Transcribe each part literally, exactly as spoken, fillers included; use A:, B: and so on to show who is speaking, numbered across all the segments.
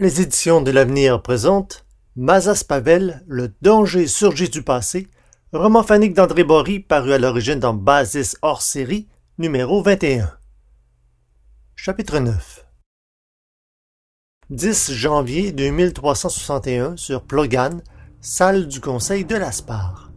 A: Les éditions de l'Avenir présentent Mazas Pavel, le danger surgit du passé, roman phonique d'André Bory paru à l'origine dans Basis hors série, numéro vingt et un. Chapitre neuf. dix janvier deux mille trois cent soixante et un sur Plogan, salle du conseil de l'Aspar.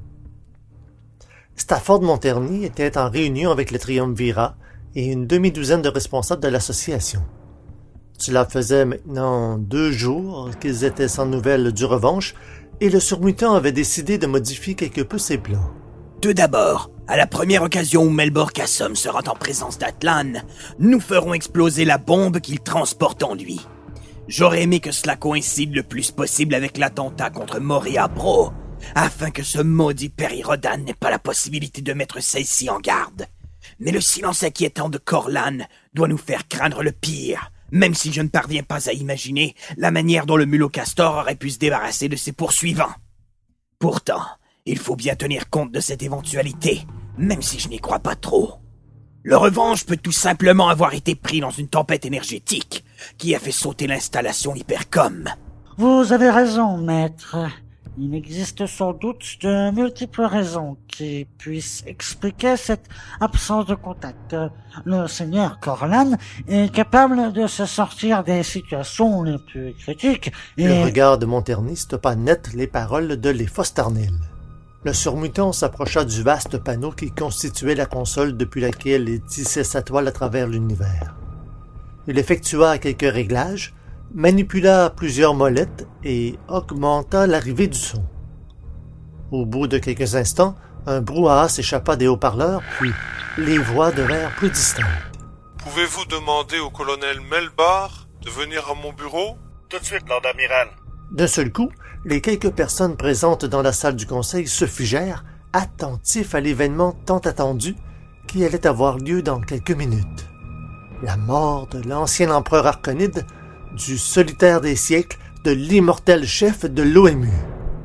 A: Stafford Monterny était en réunion avec le triumvirat et une demi-douzaine de responsables de l'association. Cela faisait maintenant deux jours qu'ils étaient sans nouvelles du revanche et le surmutant avait décidé de modifier quelque peu ses plans.
B: Tout d'abord, à la première occasion où Melbor Kassom sera en présence d'Atlan, nous ferons exploser la bombe qu'il transporte en lui. J'aurais aimé que cela coïncide le plus possible avec l'attentat contre Moria Bro, afin que ce maudit Peri Rodan n'ait pas la possibilité de mettre celle-ci en garde. Mais le silence inquiétant de Corlan doit nous faire craindre le pire, même si je ne parviens pas à imaginer la manière dont le mulot Castor aurait pu se débarrasser de ses poursuivants. Pourtant, il faut bien tenir compte de cette éventualité, même si je n'y crois pas trop. Le revanche peut tout simplement avoir été pris dans une tempête énergétique qui a fait sauter l'installation Hypercom.
C: Vous avez raison, maître. Il existe sans doute de multiples raisons qui puissent expliquer cette absence de contact. Le seigneur Corlan est capable de se sortir des situations les plus critiques et...
A: Le regard de Monterny stoppa net les paroles de Léphos Tarnil. Le surmutant s'approcha du vaste panneau qui constituait la console depuis laquelle il tissait sa toile à travers l'univers. Il effectua quelques réglages, manipula plusieurs molettes et augmenta l'arrivée du son. Au bout de quelques instants, un brouhaha s'échappa des haut-parleurs, puis les voix devinrent plus distinctes.
D: Pouvez-vous demander au colonel Melbar de venir à mon bureau?
E: Tout de suite, Lord Amiral.
A: D'un seul coup, les quelques personnes présentes dans la salle du conseil se figèrent, attentifs à l'événement tant attendu qui allait avoir lieu dans quelques minutes. La mort de l'ancien empereur Arconide, du solitaire des siècles, de l'immortel chef de l'O M U.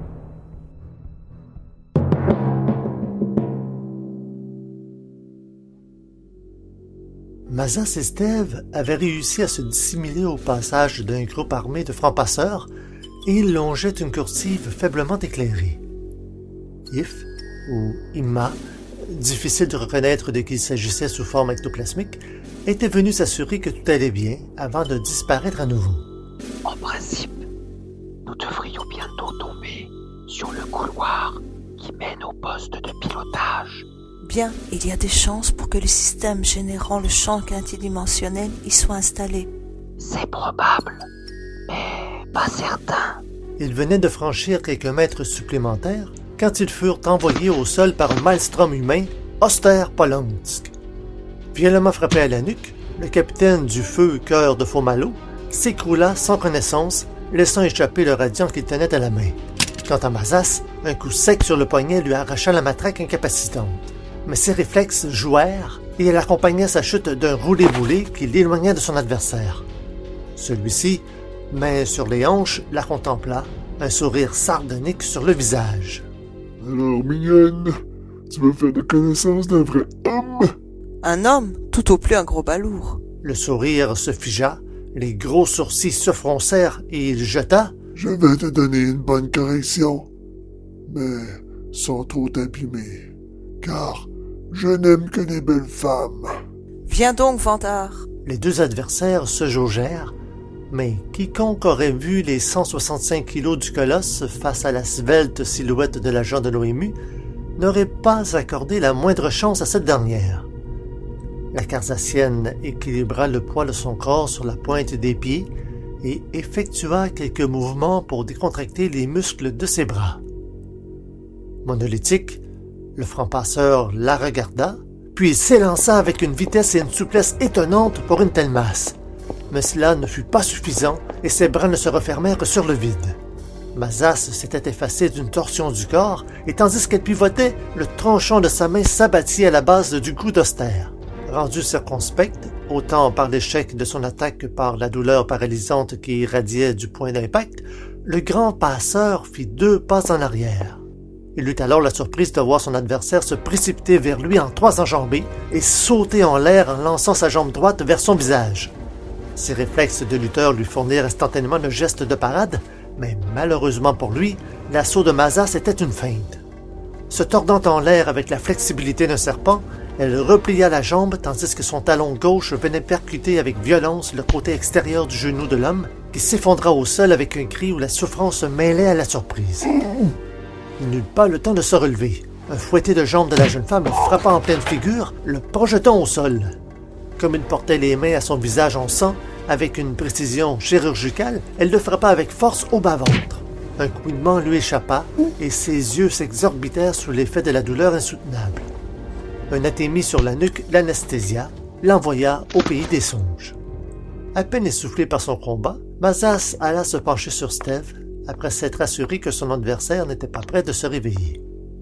A: Mazas et Steve avaient réussi à se dissimuler au passage d'un groupe armé de francs-passeurs et ils longeaient une coursive faiblement éclairée. If, ou Imma, difficile de reconnaître de qui il s'agissait sous forme ectoplasmique, était venu s'assurer que tout allait bien avant de disparaître à nouveau.
F: En principe, nous devrions bientôt tomber sur le couloir qui mène au poste de pilotage.
G: Bien, il y a des chances pour que le système générant le champ interdimensionnel y soit installé.
F: C'est probable, mais pas certain.
A: Ils venaient de franchir quelques mètres supplémentaires quand ils furent envoyés au sol par un maelstrom humain, Oster Polonsk. Violemment frappé à la nuque, le capitaine du feu Cœur de Fomalo s'écroula sans connaissance, laissant échapper le radiant qu'il tenait à la main. Quant à Mazas, un coup sec sur le poignet lui arracha la matraque incapacitante. Mais ses réflexes jouèrent et elle accompagna sa chute d'un roulé-boulé qui l'éloigna de son adversaire. Celui-ci, main sur les hanches, la contempla, un sourire sardonique sur le visage.
H: « Alors, mignonne, tu veux faire la connaissance d'un vrai homme? »
G: Un homme, tout au plus un gros balourd.
A: Le sourire se figea, les gros sourcils se froncèrent et il jeta.
H: « Je vais te donner une bonne correction, mais sans trop t'abîmer, car je n'aime que les belles femmes. »
G: Viens donc, Vantard.
A: Les deux adversaires se jaugèrent, mais quiconque aurait vu les cent soixante-cinq kilos du colosse face à la svelte silhouette de l'agent de l'O M U n'aurait pas accordé la moindre chance à cette dernière. La Carsassienne équilibra le poids de son corps sur la pointe des pieds et effectua quelques mouvements pour décontracter les muscles de ses bras. Monolithique, le franc-passeur la regarda, puis il s'élança avec une vitesse et une souplesse étonnantes pour une telle masse. Mais cela ne fut pas suffisant et ses bras ne se refermèrent que sur le vide. Mazas s'était effacé d'une torsion du corps et tandis qu'elle pivotait, le tronchon de sa main s'abattit à la base du cou d'Oster. Rendu circonspect, autant par l'échec de son attaque que par la douleur paralysante qui irradiait du point d'impact, le grand passeur fit deux pas en arrière. Il eut alors la surprise de voir son adversaire se précipiter vers lui en trois enjambées et sauter en l'air en lançant sa jambe droite vers son visage. Ses réflexes de lutteur lui fournirent instantanément le geste de parade, mais malheureusement pour lui, l'assaut de Mazas était une feinte. Se tordant en l'air avec la flexibilité d'un serpent, elle replia la jambe tandis que son talon gauche venait percuter avec violence le côté extérieur du genou de l'homme, qui s'effondra au sol avec un cri où la souffrance se mêlait à la surprise. Il n'eut pas le temps de se relever. Un fouetté de jambes de la jeune femme le frappa en pleine figure, le projetant au sol. Comme il portait les mains à son visage en sang, avec une précision chirurgicale, elle le frappa avec force au bas-ventre. Un couinement lui échappa et ses yeux s'exorbitèrent sous l'effet de la douleur insoutenable. Un atémie sur la nuque l'anesthésia, l'envoya au pays des songes. À peine essoufflé par son combat, Mazas alla se pencher sur Steve après s'être assuré que son adversaire n'était pas prêt de se réveiller.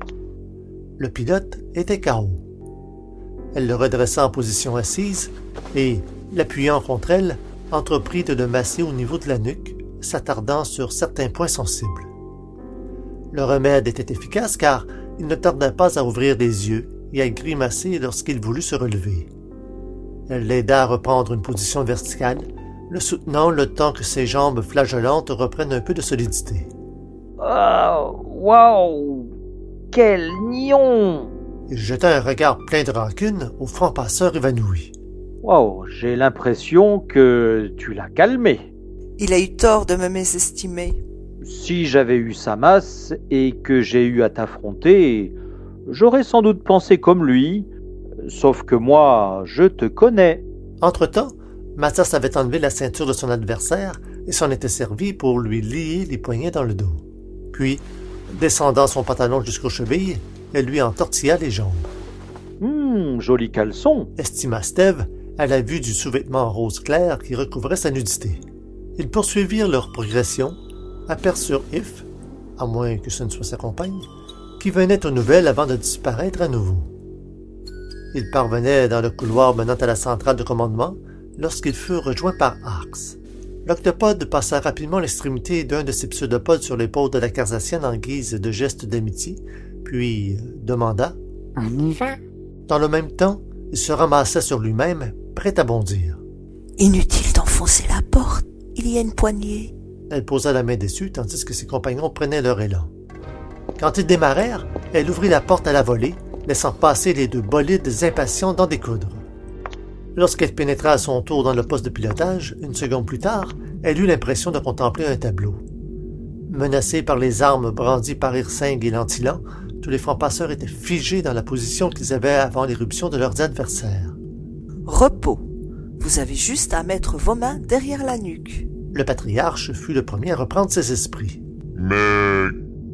A: Le pilote était K O. Elle le redressa en position assise et, l'appuyant contre elle, entreprit de le masser au niveau de la nuque, s'attardant sur certains points sensibles. Le remède était efficace car il ne tarda pas à ouvrir les yeux et à grimacer lorsqu'il voulut se relever. Elle l'aida à reprendre une position verticale, le soutenant le temps que ses jambes flageolantes reprennent un peu de solidité.
E: Oh, wow! Quel nion!
A: Il jeta un regard plein de rancune au franc-passeur évanoui.
E: Wow, j'ai l'impression que tu l'as calmé.
G: Il a eu tort de me mésestimer.
E: Si j'avais eu sa masse et que j'ai eu à t'affronter, j'aurais sans doute pensé comme lui, sauf que moi, je te connais.
A: Entre-temps, Mazas avait enlevé la ceinture de son adversaire et s'en était servi pour lui lier les poignets dans le dos. Puis, descendant son pantalon jusqu'aux chevilles, elle lui entortilla les jambes.
E: Hum, joli caleçon,
A: estima Steve à la vue du sous-vêtement rose clair qui recouvrait sa nudité. Ils poursuivirent leur progression, aperçurent If, à moins que ce ne soit sa compagne, qui venait aux nouvelles avant de disparaître à nouveau. Ils parvenaient dans le couloir menant à la centrale de commandement lorsqu'ils furent rejoints par Arx. L'octopode passa rapidement l'extrémité d'un de ses pseudopodes sur l'épaule de la Carzassienne en guise de geste d'amitié, puis demanda
C: « On y va ?»
A: Dans le même temps, il se ramassa sur lui-même, prêt à bondir.
G: « Inutile d'enfoncer la porte, il y a une poignée. »
A: Elle posa la main dessus tandis que ses compagnons prenaient leur élan. Quand ils démarrèrent, elle ouvrit la porte à la volée, laissant passer les deux bolides impatients d'en découdre. Lorsqu'elle pénétra à son tour dans le poste de pilotage, une seconde plus tard, elle eut l'impression de contempler un tableau. Menacés par les armes brandies par Hirsing et Lantilan, tous les francs-passeurs étaient figés dans la position qu'ils avaient avant l'éruption de leurs adversaires.
G: « Repos. Vous avez juste à mettre vos mains derrière la nuque. »
A: Le patriarche fut le premier à reprendre ses esprits.
D: « Mais que... »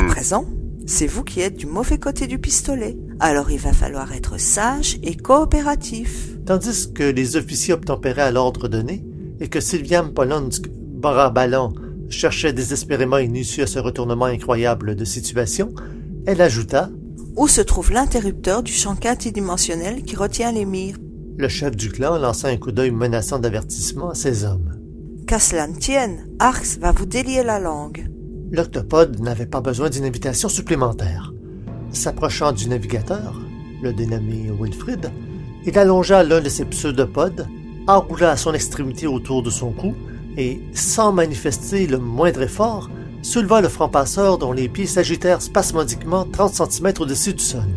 G: À présent, c'est vous qui êtes du mauvais côté du pistolet. Alors il va falloir être sage et coopératif.
A: Tandis que les officiers obtempéraient à l'ordre donné et que Sylviane Polonsk, bras ballants, cherchait désespérément une issue à ce retournement incroyable de situation, elle ajouta
G: « Où se trouve l'interrupteur du champ quintidimensionnel qui retient les mires ?»
A: Le chef du clan lança un coup d'œil menaçant d'avertissement à ses hommes.
G: « Qu'à cela ne tienne, Arx va vous délier la langue. »
A: L'octopode n'avait pas besoin d'une invitation supplémentaire. S'approchant du navigateur, le dénommé Wilfrid, il allongea l'un de ses pseudopodes, enroula à son extrémité autour de son cou et, sans manifester le moindre effort, souleva le franc-passeur dont les pieds s'agitèrent spasmodiquement trente centimètres au-dessus du sol.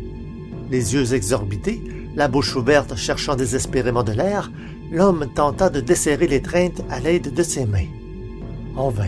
A: Les yeux exorbités, la bouche ouverte cherchant désespérément de l'air, l'homme tenta de desserrer l'étreinte à l'aide de ses mains. En vain.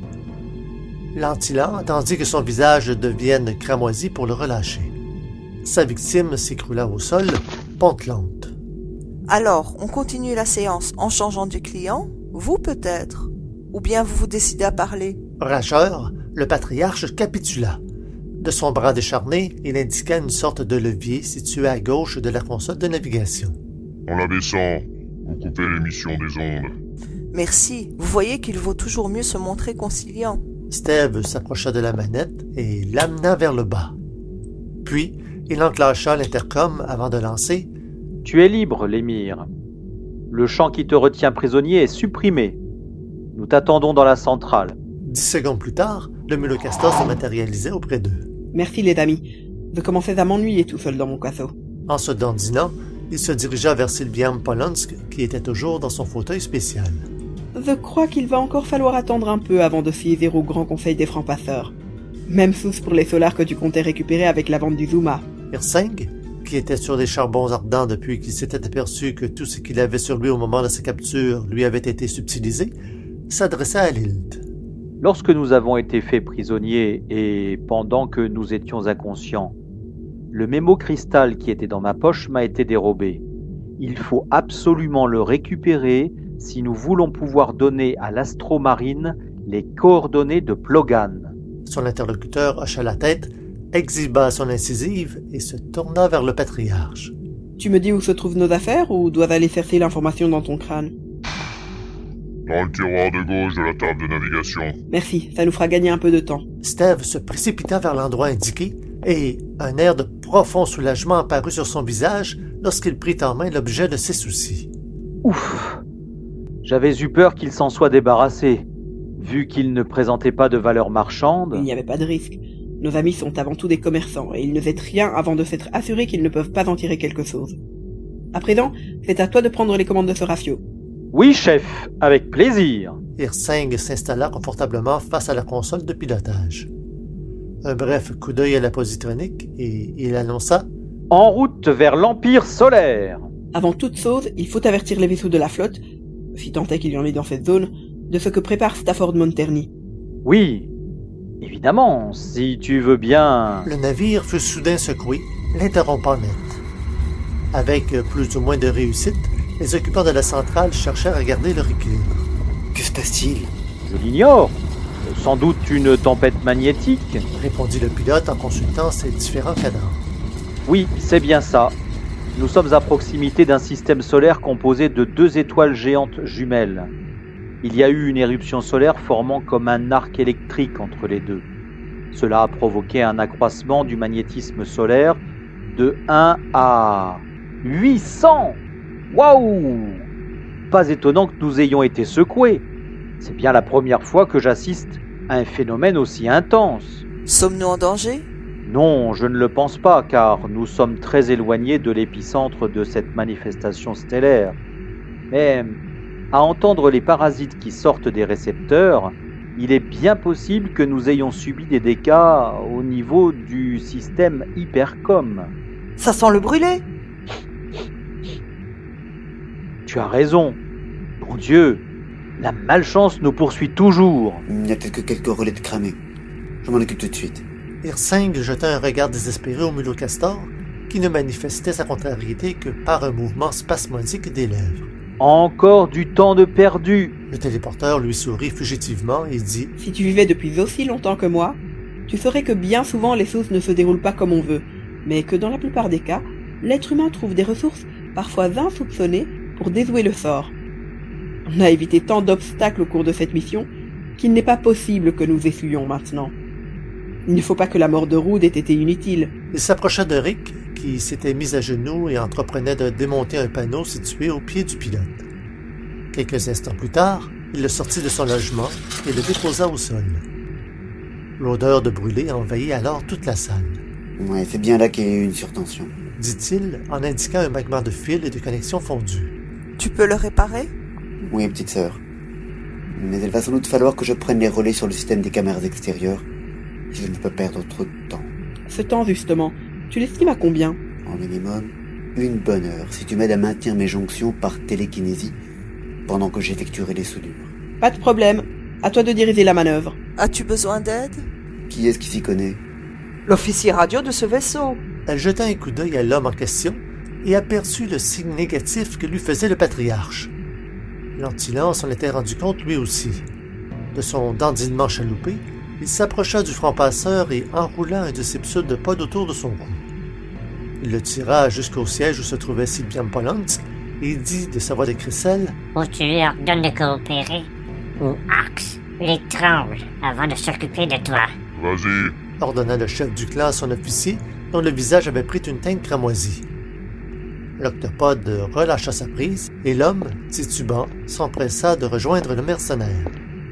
A: Lantilan attendit que son visage devienne cramoisi pour le relâcher. Sa victime s'écroula au sol, pantelante.
G: « Alors, on continue la séance en changeant de client? Vous peut-être? Ou bien vous vous décidez à parler? »
A: Rageur, le patriarche capitula. De son bras décharné, il indiqua une sorte de levier situé à gauche de la console de navigation.
D: « En l'abaissant, vous coupez l'émission des ondes. »«
G: Merci, vous voyez qu'il vaut toujours mieux se montrer conciliant. »
A: Steve s'approcha de la manette et l'amena vers le bas. Puis, il enclencha l'intercom avant de lancer
E: « Tu es libre, l'émir. Le champ qui te retient prisonnier est supprimé. Nous t'attendons dans la centrale. »
A: Dix secondes plus tard, le mulocastor se matérialisait auprès d'eux.
I: Merci les amis. Je commençais à m'ennuyer tout seul dans mon casseau.
A: En se dandinant, Il se dirigea vers Sylviam Polonsk, qui était toujours dans son fauteuil spécial.
I: Je crois qu'il va encore falloir attendre un peu avant de siéger au Grand Conseil des Francs-Passeurs. Même chose pour les solars que tu comptais récupérer avec la vente du Zuma.
A: Hirsing, qui était sur les charbons ardents depuis qu'il s'était aperçu que tout ce qu'il avait sur lui au moment de sa capture lui avait été subtilisé, s'adressa à Lilt.
E: Lorsque nous avons été faits prisonniers et pendant que nous étions inconscients, le mémo cristal qui était dans ma poche m'a été dérobé. Il faut absolument le récupérer si nous voulons pouvoir donner à l'astromarine les coordonnées de Plogan.
A: Son interlocuteur hocha la tête, exhiba son incisive et se tourna vers le patriarche.
I: Tu me dis où se trouvent nos affaires ou dois aller chercher l'information dans ton crâne?
D: Dans le tiroir de gauche de la table de navigation.
I: Merci, ça nous fera gagner un peu de temps.
A: Steve se précipita vers l'endroit indiqué et un air de profond soulagement apparut sur son visage lorsqu'il prit en main l'objet de ses soucis.
E: Ouf! J'avais eu peur qu'il s'en soit débarrassé. Vu qu'il ne présentait pas de valeur marchande...
I: Il n'y avait pas de risque. Nos amis sont avant tout des commerçants et ils ne jettent rien avant de s'être assurés qu'ils ne peuvent pas en tirer quelque chose. À présent, c'est à toi de prendre les commandes de ce ratio.
E: Oui, chef, avec plaisir.
A: Hirsing s'installa confortablement face à la console de pilotage. Un bref coup d'œil à la positronique et il annonça
E: « En route vers l'Empire solaire !»
I: Avant toute chose, il faut avertir les vaisseaux de la flotte, si tant est qu'il y en ait dans cette zone, de ce que prépare Stafford Monterney.
E: Oui, évidemment, si tu veux bien...
A: Le navire fut soudain secoué, l'interrompant net. Avec plus ou moins de réussite, les occupants de la centrale cherchèrent à garder leur équilibre.
J: Que se passe-t-il?
E: Je l'ignore. Sans doute une tempête magnétique,
A: répondit le pilote en consultant ses différents cadrans.
E: Oui, c'est bien ça. Nous sommes à proximité d'un système solaire composé de deux étoiles géantes jumelles. Il y a eu une éruption solaire formant comme un arc électrique entre les deux. Cela a provoqué un accroissement du magnétisme solaire de un à huit cents. Waouh! Pas étonnant que nous ayons été secoués. C'est bien la première fois que j'assiste à un phénomène aussi intense.
G: Sommes-nous en danger?
E: Non, je ne le pense pas, car nous sommes très éloignés de l'épicentre de cette manifestation stellaire. Mais, à entendre les parasites qui sortent des récepteurs, il est bien possible que nous ayons subi des dégâts au niveau du système Hypercom.
G: Ça sent le brûlé!
E: Tu as raison. Mon Dieu, la malchance nous poursuit toujours.
J: Il n'y a peut-être que quelques relais de cramés. Je m'en occupe tout de suite.
A: Hirsing jeta un regard désespéré au mulot castor, qui ne manifestait sa contrariété que par un mouvement spasmodique des lèvres.
E: Encore du temps de perdu.
A: Le téléporteur lui sourit fugitivement et dit «
I: Si tu vivais depuis aussi longtemps que moi, tu saurais que bien souvent les choses ne se déroulent pas comme on veut, mais que dans la plupart des cas, l'être humain trouve des ressources parfois insoupçonnées pour déjouer le sort. On a évité tant d'obstacles au cours de cette mission qu'il n'est pas possible que nous essuyions maintenant. Il ne faut pas que la mort de Rood ait été inutile. »
A: Il s'approcha de Rick, qui s'était mis à genoux et entreprenait de démonter un panneau situé au pied du pilote. Quelques instants plus tard, il le sortit de son logement et le déposa au sol. L'odeur de brûlé envahit alors toute la salle.
J: Ouais, c'est bien là qu'il y a eu une surtension,
A: dit-il en indiquant un magma de fils et de connexions fondues.
G: Tu peux le réparer?
J: Oui, petite sœur. Mais il va sans doute falloir que je prenne les relais sur le système des caméras extérieures. Je ne peux perdre trop de temps.
I: Ce temps, justement, tu l'estimes à combien?
J: En minimum, une bonne heure, si tu m'aides à maintenir mes jonctions par télékinésie, pendant que j'effectuerai les soudures.
I: Pas de problème. À toi de diriger la manœuvre.
G: As-tu besoin d'aide?
J: Qui est-ce qui s'y connaît?
G: L'officier radio de ce vaisseau.
A: Elle jeta un coup d'œil à l'homme en question et aperçut le signe négatif que lui faisait le patriarche. L'antilan s'en était rendu compte lui aussi. De son dandinement chaloupé, il s'approcha du franc-passeur et enroula un de ses pseudopodes autour de son cou. Il le tira jusqu'au siège où se trouvait Sylviam Polonsk et dit de sa voix de crécelle
K: « Ou tu lui ordonnes de coopérer, ou Axe l'étrangle avant de s'occuper de toi. »
D: « Vas-y !»
A: ordonna le chef du clan à son officier, dont le visage avait pris une teinte cramoisie. L'octopode relâcha sa prise et l'homme, titubant, s'empressa de rejoindre le mercenaire.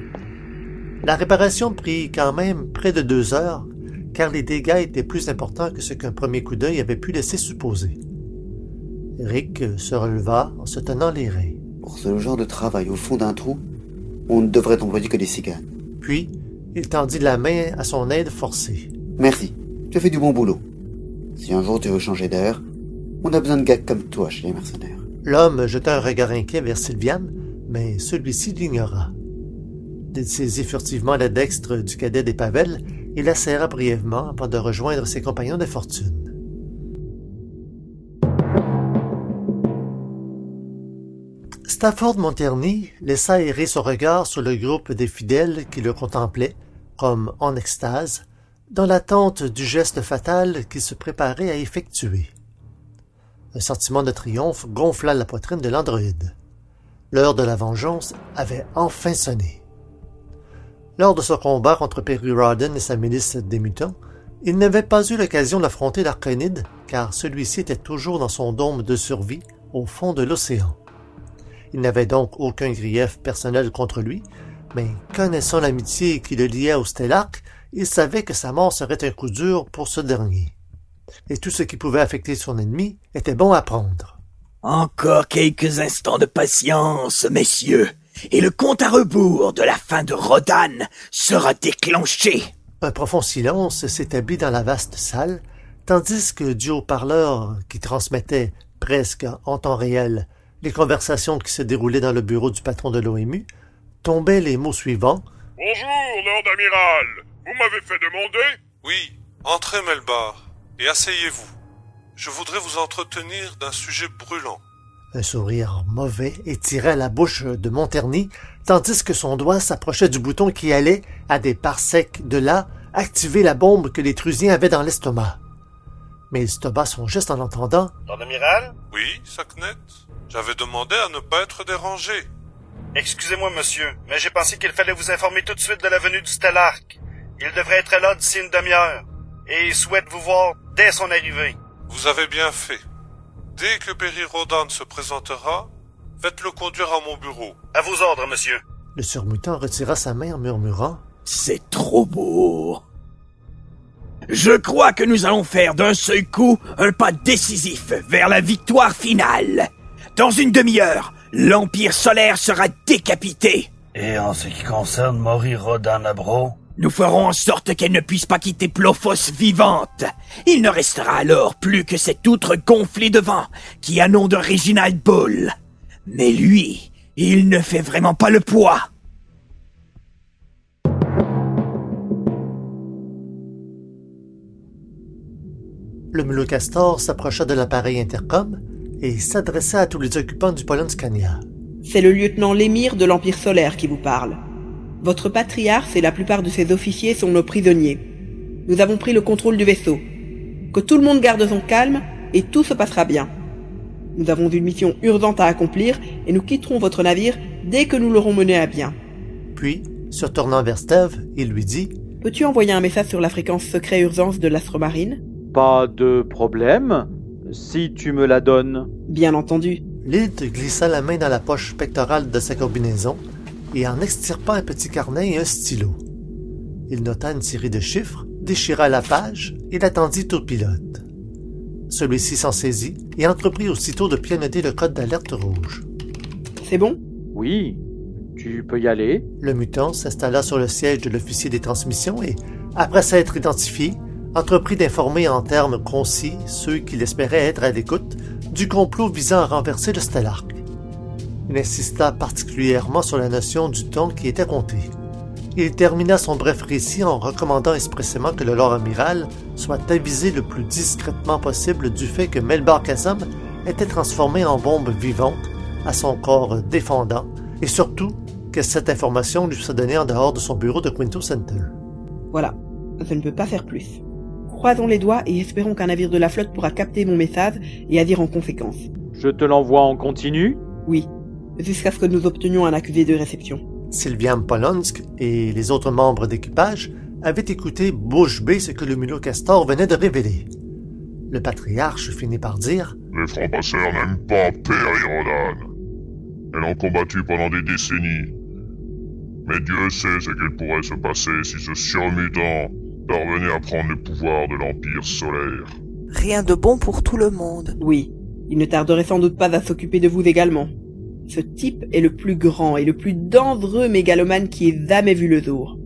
A: La réparation prit quand même près de deux heures, car les dégâts étaient plus importants que ce qu'un premier coup d'œil avait pu laisser supposer. Rick se releva en se tenant les reins.
J: Pour ce genre de travail au fond d'un trou, on ne devrait employer que des ciganes.
A: Puis, il tendit la main à son aide forcée.
J: Merci, tu as fait du bon boulot. Si un jour tu veux changer d'air, on a besoin de gars comme toi chez les mercenaires.
A: L'homme jeta un regard inquiet vers Sylviane, mais celui-ci l'ignora. Il saisit furtivement la dextre du cadet des Pavelles et la serra brièvement avant de rejoindre ses compagnons de fortune. Stafford Monterney laissa errer son regard sur le groupe des fidèles qui le contemplaient, comme en extase, dans l'attente du geste fatal qu'il se préparait à effectuer. Un sentiment de triomphe gonfla la poitrine de l'androïde. L'heure de la vengeance avait enfin sonné. Lors de son combat contre Perry Rhodan et sa milice des mutants, il n'avait pas eu l'occasion d'affronter l'Arconide, car celui-ci était toujours dans son dôme de survie au fond de l'océan. Il n'avait donc aucun grief personnel contre lui, mais connaissant l'amitié qui le liait au Stellarque, il savait que sa mort serait un coup dur pour ce dernier. Et tout ce qui pouvait affecter son ennemi était bon à prendre.
B: Encore quelques instants de patience, messieurs, et le compte à rebours de la fin de Rhodan sera déclenché.
A: Un profond silence s'établit dans la vaste salle, tandis que du haut-parleur qui transmettait, presque en temps réel, les conversations qui se déroulaient dans le bureau du patron de l'O M U, tombaient les mots suivants.
L: « Bonjour, Lord Amiral. Vous m'avez fait demander ?»«
D: Oui, entrez, Melbar, et asseyez-vous. Je voudrais vous entretenir d'un sujet brûlant. »
A: Un sourire mauvais étirait la bouche de Monterney, tandis que son doigt s'approchait du bouton qui allait, à des parsecs de là, activer la bombe que les Trusiens avaient dans l'estomac. Mais il stoppa son geste en entendant.
L: « Lord Amiral ?»«
D: Oui, Sacknet. J'avais demandé à ne pas être dérangé. »«
L: Excusez-moi, monsieur, mais j'ai pensé qu'il fallait vous informer tout de suite de la venue du Stellarque. Il devrait être là d'ici une demi-heure, et il souhaite vous voir dès son arrivée. »«
D: Vous avez bien fait. Dès que Perry Rhodan se présentera, faites-le conduire à mon bureau. »«
L: À vos ordres, monsieur. »
A: Le surmutant retira sa main en murmurant.
B: « C'est trop beau. Je crois que nous allons faire d'un seul coup un pas décisif vers la victoire finale. Dans une demi-heure, l'Empire solaire sera décapité. »
M: « Et en ce qui concerne Maury Rhodan Abro ?»«
B: Nous ferons en sorte qu'elle ne puisse pas quitter Plophos vivante. Il ne restera alors plus que cette outre gonflée de vent qui a nom de Reginald Bull. Mais lui, il ne fait vraiment pas le poids. »
A: Le mulot Castor s'approcha de l'appareil intercom et s'adressa à tous les occupants du Polonscania.
I: C'est le lieutenant Lémire de l'Empire solaire qui vous parle. Votre patriarche et la plupart de ses officiers sont nos prisonniers. Nous avons pris le contrôle du vaisseau. Que tout le monde garde son calme et tout se passera bien. Nous avons une mission urgente à accomplir et nous quitterons votre navire dès que nous l'aurons mené à bien.
A: Puis, se tournant vers Steve, il lui dit
I: « Peux-tu envoyer un message sur la fréquence secret urgence de l'Astromarine ?»«
E: Pas de problème, si tu me la donnes. »
I: Bien entendu.
A: Lyd glissa la main dans la poche pectorale de sa combinaison et en extirpa un petit carnet et un stylo. Il nota une série de chiffres, déchira la page et l'attendit au pilote. Celui-ci s'en saisit et entreprit aussitôt de pianoter le code d'alerte rouge.
I: « C'est bon ?»«
E: Oui, tu peux y aller. »
A: Le mutant s'installa sur le siège de l'officier des transmissions et, après s'être identifié, entreprit d'informer en termes concis ceux qu'il espérait être à l'écoute du complot visant à renverser le Stellarque. Il insista particulièrement sur la notion du temps qui était compté. Il termina son bref récit en recommandant expressément que le Lord Amiral soit avisé le plus discrètement possible du fait que Melbar Khazam était transformé en bombe vivante à son corps défendant et surtout que cette information lui soit donnée en dehors de son bureau de Quinto Center.
I: Voilà, je ne peux pas faire plus. Croisons les doigts et espérons qu'un navire de la flotte pourra capter mon message et agir en conséquence.
E: Je te l'envoie en continu ?
I: Oui, jusqu'à ce que nous obtenions un accusé de réception.
A: Sylvian Polonsk et les autres membres d'équipage avaient écouté bouche bée ce que le mulot Castor venait de révéler. Le patriarche finit par dire
L: « Les francs-passeurs n'aiment pas Perry Rhodan. Elles ont combattu pendant des décennies. Mais Dieu sait ce qu'il pourrait se passer si ce surmutant parvenait à prendre le pouvoir de l'Empire solaire. »
G: Rien de bon pour tout le monde.
I: Oui, Il ne tarderait sans doute pas à s'occuper de vous également. Ce type est le plus grand et le plus dangereux mégalomane qui ait jamais vu le jour.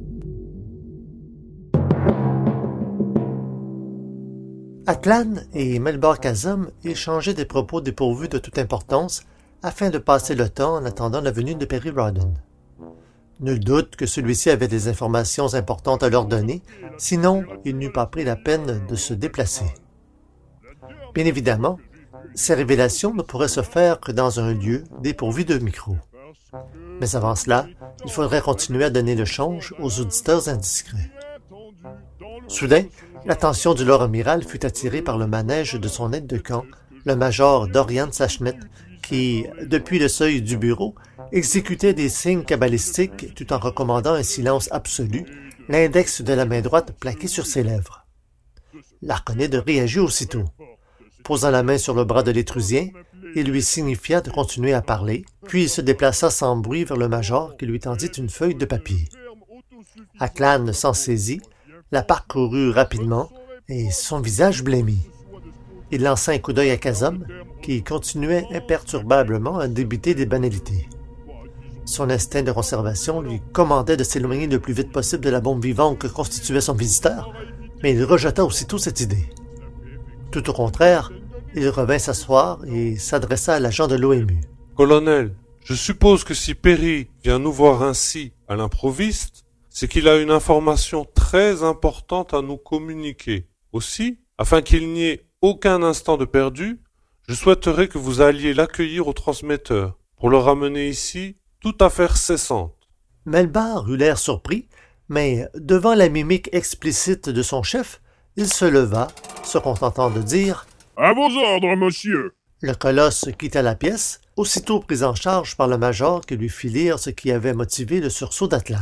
A: Atlan et Melbar Kazum échangeaient des propos dépourvus de toute importance afin de passer le temps en attendant la venue de Perry Rhodan. Nul doute que celui-ci avait des informations importantes à leur donner, sinon il n'eût pas pris la peine de se déplacer. Bien évidemment, ces révélations ne pourraient se faire que dans un lieu dépourvu de micro. Mais avant cela, il faudrait continuer à donner le change aux auditeurs indiscrets. Soudain, l'attention du Lord Amiral fut attirée par le manège de son aide de camp, le major Dorian Sachnet, qui, depuis le seuil du bureau, exécutait des signes cabalistiques tout en recommandant un silence absolu, l'index de la main droite plaqué sur ses lèvres. L'Arconide réagit aussitôt. Posant la main sur le bras de l'étrusien, il lui signifia de continuer à parler, puis il se déplaça sans bruit vers le major qui lui tendit une feuille de papier. Atlan s'en saisit, la parcourut rapidement et son visage blêmit. Il lança un coup d'œil à Kazum, qui continuait imperturbablement à débiter des banalités. Son instinct de conservation lui commandait de s'éloigner le plus vite possible de la bombe vivante que constituait son visiteur, mais il rejeta aussitôt cette idée. Tout au contraire, il revint s'asseoir et s'adressa à l'agent de l'O M U.
D: « Colonel, je suppose que si Perry vient nous voir ainsi à l'improviste, c'est qu'il a une information très importante à nous communiquer. Aussi, afin qu'il n'y ait aucun instant de perdu, je souhaiterais que vous alliez l'accueillir au transmetteur, pour le ramener ici, toute affaire cessante. »
A: Melbar eut l'air surpris, mais devant la mimique explicite de son chef, il se leva, se contentant de dire «
N: À vos ordres, monsieur !»
A: Le colosse quitta la pièce, aussitôt pris en charge par le major qui lui fit lire ce qui avait motivé le sursaut d'Atlan.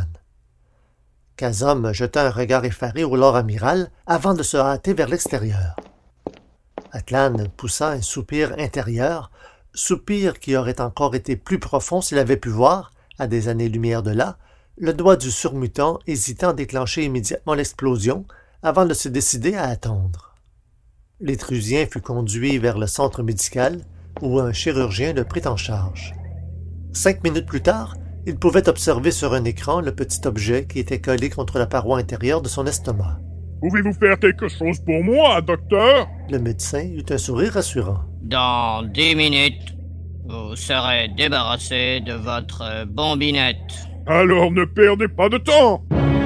A: Kazum jeta un regard effaré au Lord Amiral avant de se hâter vers l'extérieur. Atlan poussa un soupir intérieur, soupir qui aurait encore été plus profond s'il avait pu voir, à des années-lumière de là, le doigt du surmutant hésitant à déclencher immédiatement l'explosion avant de se décider à attendre. L'étrusien fut conduit vers le centre médical où un chirurgien le prit en charge. Cinq minutes plus tard, il pouvait observer sur un écran le petit objet qui était collé contre la paroi intérieure de son estomac.
N: « Pouvez-vous faire quelque chose pour moi, docteur ?»
A: Le médecin eut un sourire rassurant.
O: « Dans dix minutes, vous serez débarrassé de votre bombinette. »«
N: Alors ne perdez pas de temps !»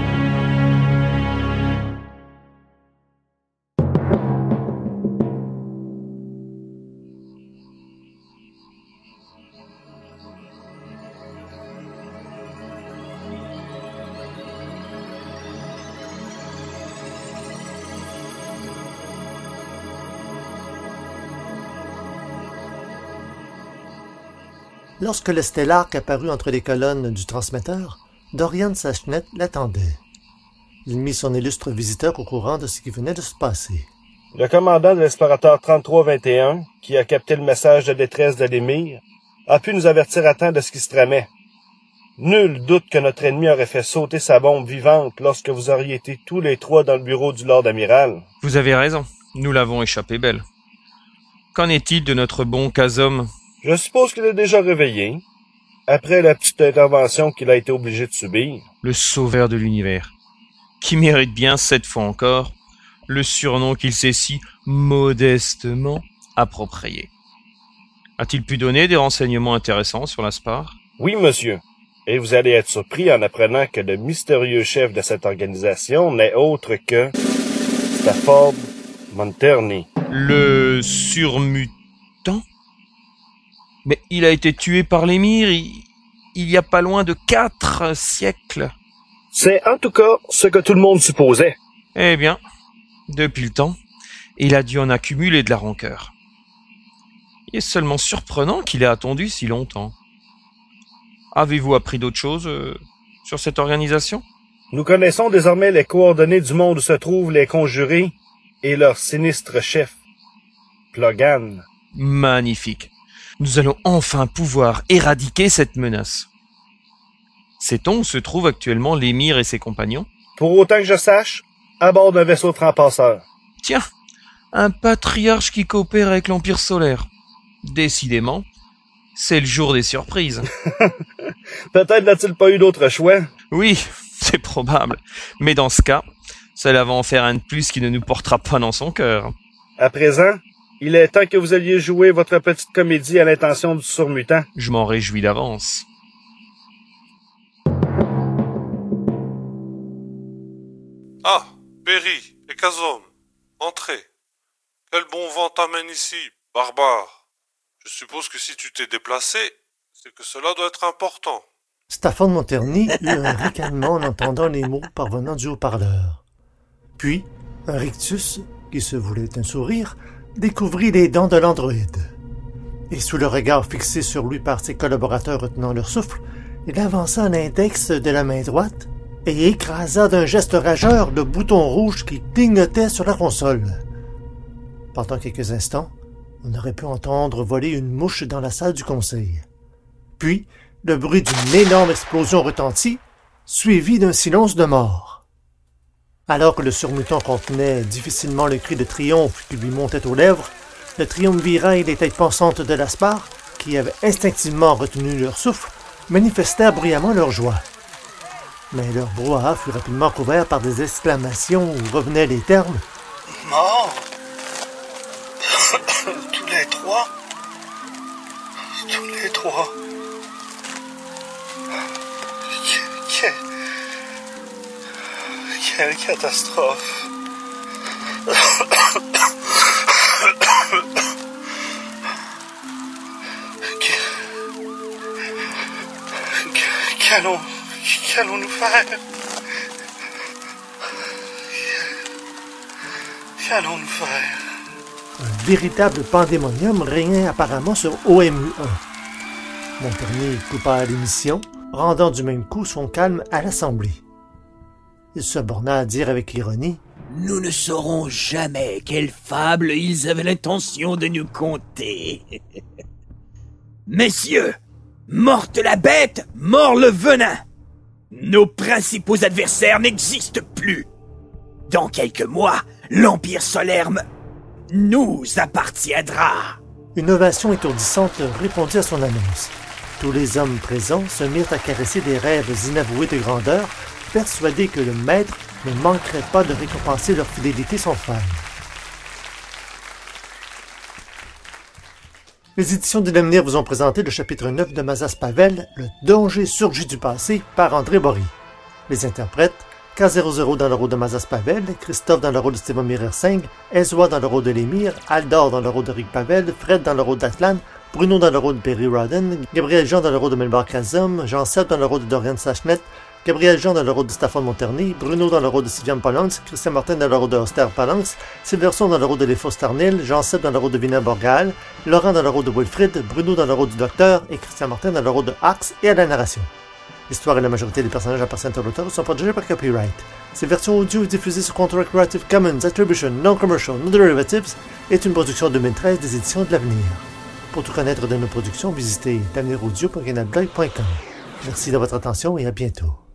A: Lorsque le Stellark apparut entre les colonnes du transmetteur, Dorian Sachnet l'attendait. Il mit son illustre visiteur au courant de ce qui venait de se passer.
P: Le commandant de l'explorateur trente-trois vingt et un, qui a capté le message de détresse de l'émir, a pu nous avertir à temps de ce qui se tramait. Nul doute que notre ennemi aurait fait sauter sa bombe vivante lorsque vous auriez été tous les trois dans le bureau du Lord Amiral.
Q: Vous avez raison, nous l'avons échappé belle. Qu'en est-il de notre bon Kazum ?
P: Je suppose qu'il est déjà réveillé, après la petite intervention qu'il a été obligé de subir.
Q: Le sauveur de l'univers, qui mérite bien, cette fois encore, le surnom qu'il s'est si modestement approprié. A-t-il pu donner des renseignements intéressants sur la Spar ?
P: Oui, monsieur. Et vous allez être surpris en apprenant que le mystérieux chef de cette organisation n'est autre que Stafford Monterney.
Q: Le surmutant ? Mais il a été tué par l'émir il, il y a pas loin de quatre siècles.
P: C'est en tout cas ce que tout le monde supposait.
Q: Eh bien, depuis le temps, il a dû en accumuler de la rancœur. Il est seulement surprenant qu'il ait attendu si longtemps. Avez-vous appris d'autres choses euh, sur cette organisation ?
P: Nous connaissons désormais les coordonnées du monde où se trouvent les conjurés et leur sinistre chef, Plogan.
Q: Magnifique. Nous allons enfin pouvoir éradiquer cette menace. Sait-on où se trouvent actuellement l'émir et ses compagnons ?
P: Pour autant que je sache, à bord d'un vaisseau transpasseur.
Q: Tiens, un patriarche qui coopère avec l'Empire solaire. Décidément, c'est le jour des surprises.
P: Peut-être n'a-t-il pas eu d'autre choix.
Q: Oui, c'est probable. Mais dans ce cas, cela va en faire un de plus qui ne nous portera pas dans son cœur.
P: À présent, il est temps que vous alliez jouer votre petite comédie à l'intention du surmutant.
Q: Je m'en réjouis d'avance.
D: Ah, Perry et Kazom, entrez. Quel bon vent t'amène ici, barbare. Je suppose que si tu t'es déplacé, c'est que cela doit être important.
A: Stafford Monterny eut un ricanement en entendant les mots parvenant du haut-parleur. Puis, un rictus, qui se voulait un sourire, découvrit les dents de l'androïde. Et sous le regard fixé sur lui par ses collaborateurs retenant leur souffle, il avança l'index de la main droite et écrasa d'un geste rageur le bouton rouge qui clignotait sur la console. Pendant quelques instants, on aurait pu entendre voler une mouche dans la salle du conseil. Puis, le bruit d'une énorme explosion retentit, suivi d'un silence de mort. Alors que le surmutant contenait difficilement le cri de triomphe qui lui montait aux lèvres, le triumvirat et les têtes pensantes de l'Aspar, qui avaient instinctivement retenu leur souffle, manifestèrent bruyamment leur joie. Mais leur brouhaha fut rapidement couvert par des exclamations où revenaient les termes «
R: Mort! Tous les trois? Tous les trois? Quelle, quelle catastrophe! Qu'allons, qu'allons-nous faire? Qu'allons-nous faire?
A: Un véritable pandémonium régnait apparemment sur O M U un. Monterny coupa l'émission, rendant du même coup son calme à l'Assemblée. Il se borna à dire avec ironie
B: « Nous ne saurons jamais quelle fable ils avaient l'intention de nous conter. Messieurs, morte la bête, mort le venin. Nos principaux adversaires n'existent plus. Dans quelques mois, l'Empire solaire me... nous appartiendra. »
A: Une ovation étourdissante répondit à son annonce. Tous les hommes présents se mirent à caresser des rêves inavoués de grandeur, persuadés que le maître ne manquerait pas de récompenser leur fidélité sans faille. Les éditions de l'avenir vous ont présenté le chapitre neuf de Mazas Pavel, Le danger surgit du passé, par André Bory. Les interprètes, K zéro zéro dans le rôle de Mazas Pavel, Christophe dans le rôle de Stevomir Ersing, Ezwa dans le rôle de Lémir, Aldor dans le rôle de Rick Pavel, Fred dans le rôle d'Atlan, Bruno dans le rôle de Perry Rodden, Gabriel Jean dans le rôle de Melbar Kazum, Jean Seb dans le rôle de Dorian Sachnet, Gabriel Jean dans le rôle de Stafford Monterny, Bruno dans le rôle de Sylvian Polanx, Christian Martin dans le rôle de Oster Polanx, Silverson dans le rôle de Lefos Tarnil, Jean Seb dans le rôle de Vina Borgal, Laurent dans le rôle de Wilfrid, Bruno dans le rôle du Docteur et Christian Martin dans le rôle de Axe et à la narration. L'histoire et la majorité des personnages appartiennent à l'auteur sont protégés par copyright. Ces versions audio diffusées sur contrat Creative Commons Attribution Non-Commercial No-Derivatives est une production deux mille treize des éditions de l'avenir. Pour tout connaître de nos productions, visitez l'avenir audio point canalblog point com. Merci de votre attention et à bientôt.